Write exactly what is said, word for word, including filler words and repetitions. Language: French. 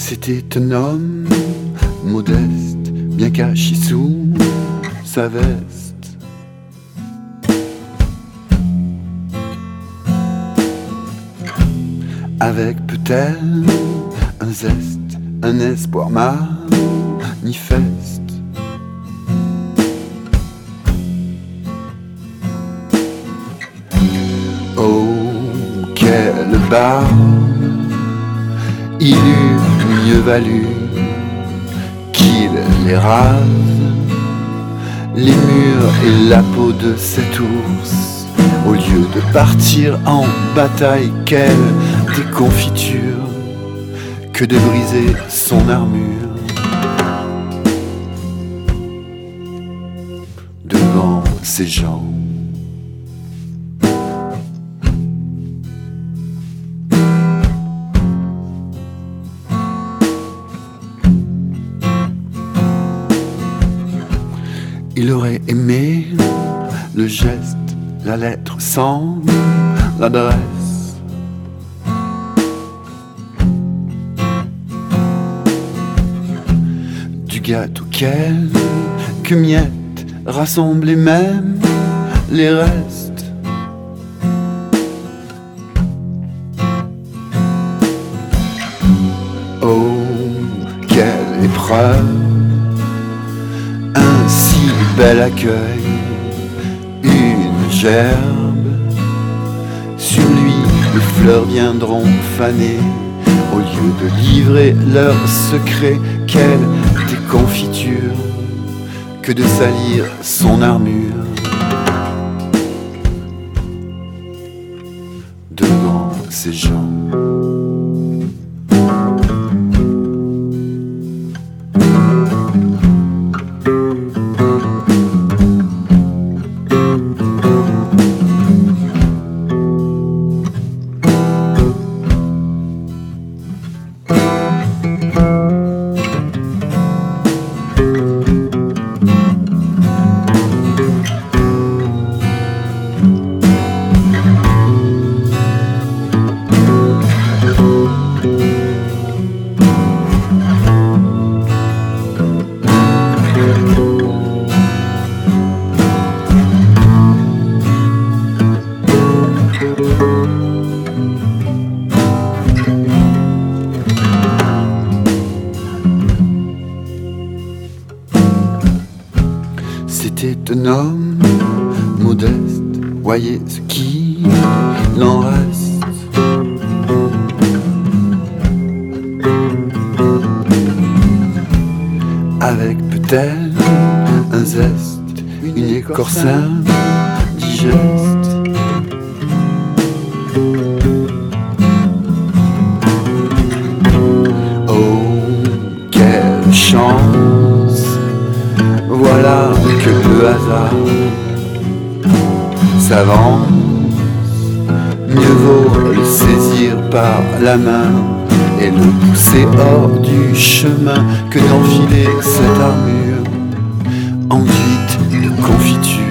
C'était un homme modeste, bien caché sous sa veste. Avec peut-être un zeste, un espoir manifeste. Oh, quelle barbe! Il eût mieux valu qu'il les rase, les murs et la peau de cet ours, au lieu de partir en bataille. Quelle déconfiture que de briser son armure devant ces gens. Il aurait aimé le geste, la lettre sans l'adresse. Du gâteau quelques miettes, rassembler même les restes. Oh, quelle épreuve! Un si bel accueil, une gerbe. Sur lui, les fleurs viendront faner. Au lieu de livrer leurs secrets, quelle déconfiture que de salir son armure devant ces gens. C'était un homme modeste, voyez ce qu'il en reste. Avec peut-être un zeste, une écorce indigeste. Oh, quelle chance! Voilà que le hasard s'avance. Mieux vaut le saisir par la main et le pousser hors du chemin que d'enfiler cette armure enduite de confiture.